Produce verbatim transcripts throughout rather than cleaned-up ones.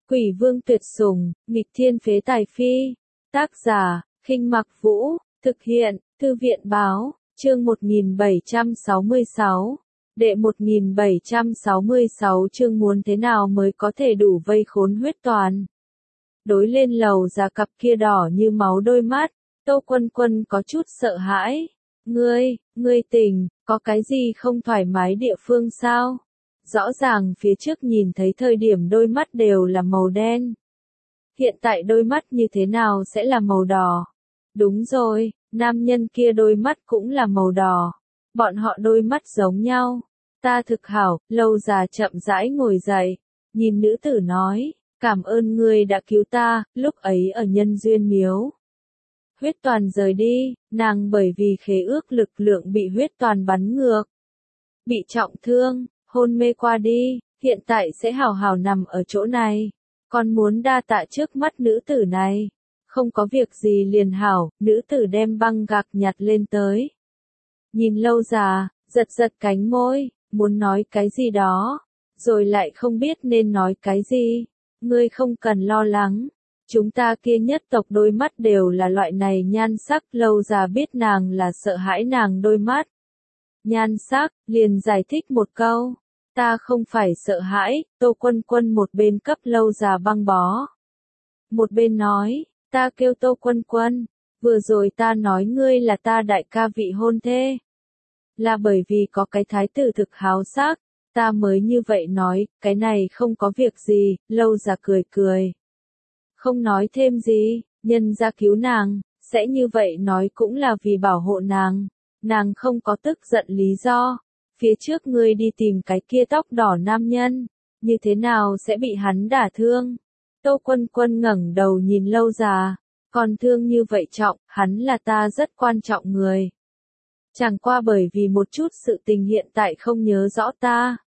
Quỷ vương tuyệt sủng, nghịch thiên phế tài phi. Tác giả, Khinh Mặc Vũ, thực hiện, Thư viện báo, chương một nghìn bảy trăm sáu mươi sáu. Đệ một nghìn bảy trăm sáu mươi sáu chương muốn thế nào mới có thể đủ vây khốn huyết toàn. Đối lên lầu ra cặp kia đỏ như máu đôi mắt, Tô Quân Quân có chút sợ hãi. Ngươi, ngươi tỉnh, có cái gì không thoải mái địa phương sao? Rõ ràng phía trước nhìn thấy thời điểm đôi mắt đều là màu đen. Hiện tại đôi mắt như thế nào sẽ là màu đỏ? Đúng rồi, nam nhân kia đôi mắt cũng là màu đỏ. Bọn họ đôi mắt giống nhau. Ta thực hảo, Lâu Già chậm rãi ngồi dậy. Nhìn nữ tử nói, cảm ơn ngươi đã cứu ta, lúc ấy ở nhân duyên miếu. Huyết toàn rời đi, nàng bởi vì khế ước lực lượng bị huyết toàn bắn ngược. Bị trọng thương, hôn mê qua đi, hiện tại sẽ hào hào nằm ở chỗ này. Còn muốn đa tạ trước mắt nữ tử này. Không có việc gì liền hảo, nữ tử đem băng gạc nhặt lên tới. Nhìn Lâu Già, giật giật cánh môi, muốn nói cái gì đó, rồi lại không biết nên nói cái gì. Ngươi không cần lo lắng. Chúng ta kia nhất tộc đôi mắt đều là loại này nhan sắc. Lâu Già biết nàng là sợ hãi nàng đôi mắt. Nhan sắc, liền giải thích một câu. Ta không phải sợ hãi, Tô Quân Quân một bên cấp Lâu Già băng bó. Một bên nói, ta kêu Tô Quân Quân, vừa rồi ta nói ngươi là ta đại ca vị hôn thê. Là bởi vì có cái thái tử thực háo sắc, ta mới như vậy nói, cái này không có việc gì. Lâu Già cười cười. Không nói thêm gì, nhân ra cứu nàng, sẽ như vậy nói cũng là vì bảo hộ nàng. Nàng không có tức giận lý do. Phía trước ngươi đi tìm cái kia tóc đỏ nam nhân, như thế nào sẽ bị hắn đả thương? Tô Quân Quân ngẩng đầu nhìn Lâu Già, còn thương như vậy trọng, hắn là ta rất quan trọng người. Chẳng qua bởi vì một chút sự tình hiện tại không nhớ rõ ta.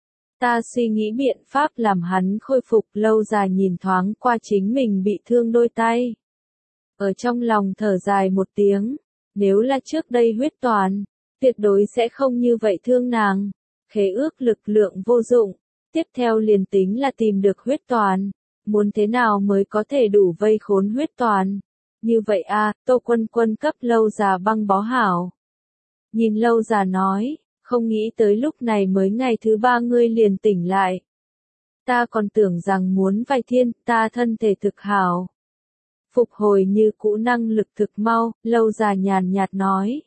Ta suy nghĩ biện pháp làm hắn khôi phục. Lâu Già nhìn thoáng qua chính mình bị thương đôi tay. Ở trong lòng thở dài một tiếng, nếu là trước đây huyết toàn, tuyệt đối sẽ không như vậy thương nàng. Khế ước lực lượng vô dụng, tiếp theo liền tính là tìm được huyết toàn. Muốn thế nào mới có thể đủ vây khốn huyết toàn? Như vậy a, Tô Quân Quân cấp Lâu Già băng bó hảo. Nhìn Lâu Già nói, không nghĩ tới lúc này mới ngày thứ ba ngươi liền tỉnh lại. Ta còn tưởng rằng muốn vài thiên, ta thân thể thực hảo. Phục hồi như cũ năng lực thực mau, Lâu Già nhàn nhạt nói.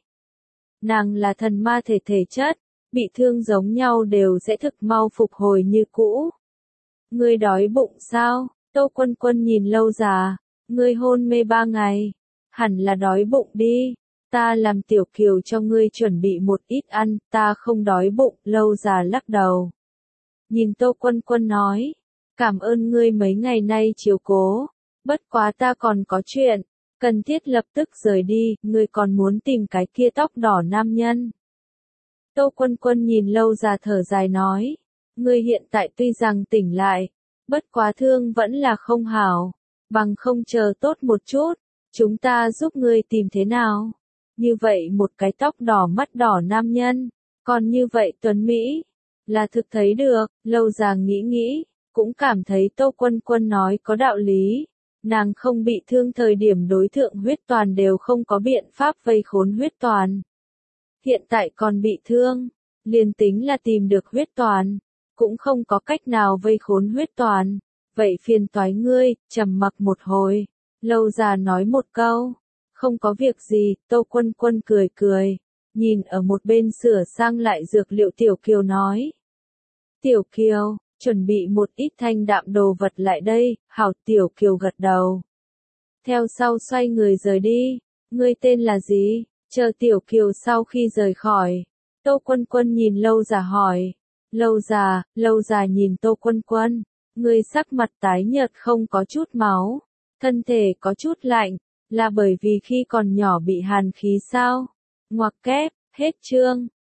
Nàng là thần ma thể thể chất, bị thương giống nhau đều sẽ thực mau phục hồi như cũ. Ngươi đói bụng sao? Tô Quân Quân nhìn Lâu Già, ngươi hôn mê ba ngày, hẳn là đói bụng đi. Ta làm Tiểu Kiều cho ngươi chuẩn bị một ít ăn, ta không đói bụng. Lâu Già lắc đầu. Nhìn Tô Quân Quân nói, cảm ơn ngươi mấy ngày nay chiếu cố, bất quá ta còn có chuyện, cần thiết lập tức rời đi. Ngươi còn muốn tìm cái kia tóc đỏ nam nhân. Tô Quân Quân nhìn Lâu Già thở dài nói, ngươi hiện tại tuy rằng tỉnh lại, bất quá thương vẫn là không hảo, bằng không chờ tốt một chút, chúng ta giúp ngươi tìm thế nào? Như vậy một cái tóc đỏ mắt đỏ nam nhân, còn như vậy tuấn Mỹ, là thực thấy được. Lâu Già nghĩ nghĩ, cũng cảm thấy Tô Quân Quân nói có đạo lý. Nàng không bị thương thời điểm đối thượng huyết toàn đều không có biện pháp vây khốn huyết toàn. Hiện tại còn bị thương, liền tính là tìm được huyết toàn, cũng không có cách nào vây khốn huyết toàn. Vậy phiền toái ngươi. Trầm mặc một hồi, Lâu Già nói một câu, không có việc gì. Tô Quân Quân cười cười, nhìn ở một bên sửa sang lại dược liệu Tiểu Kiều nói. Tiểu Kiều, chuẩn bị một ít thanh đạm đồ vật lại đây. Hảo. Tiểu Kiều gật đầu. Theo sau xoay người rời đi. Ngươi tên là gì? Chờ Tiểu Kiều sau khi rời khỏi, Tô Quân Quân nhìn Lâu Già hỏi. Lâu Già, Lâu Già nhìn Tô Quân Quân, ngươi sắc mặt tái nhợt không có chút máu, thân thể có chút lạnh, là bởi vì khi còn nhỏ bị hàn khí sao? Ngoặc kép, hết chương.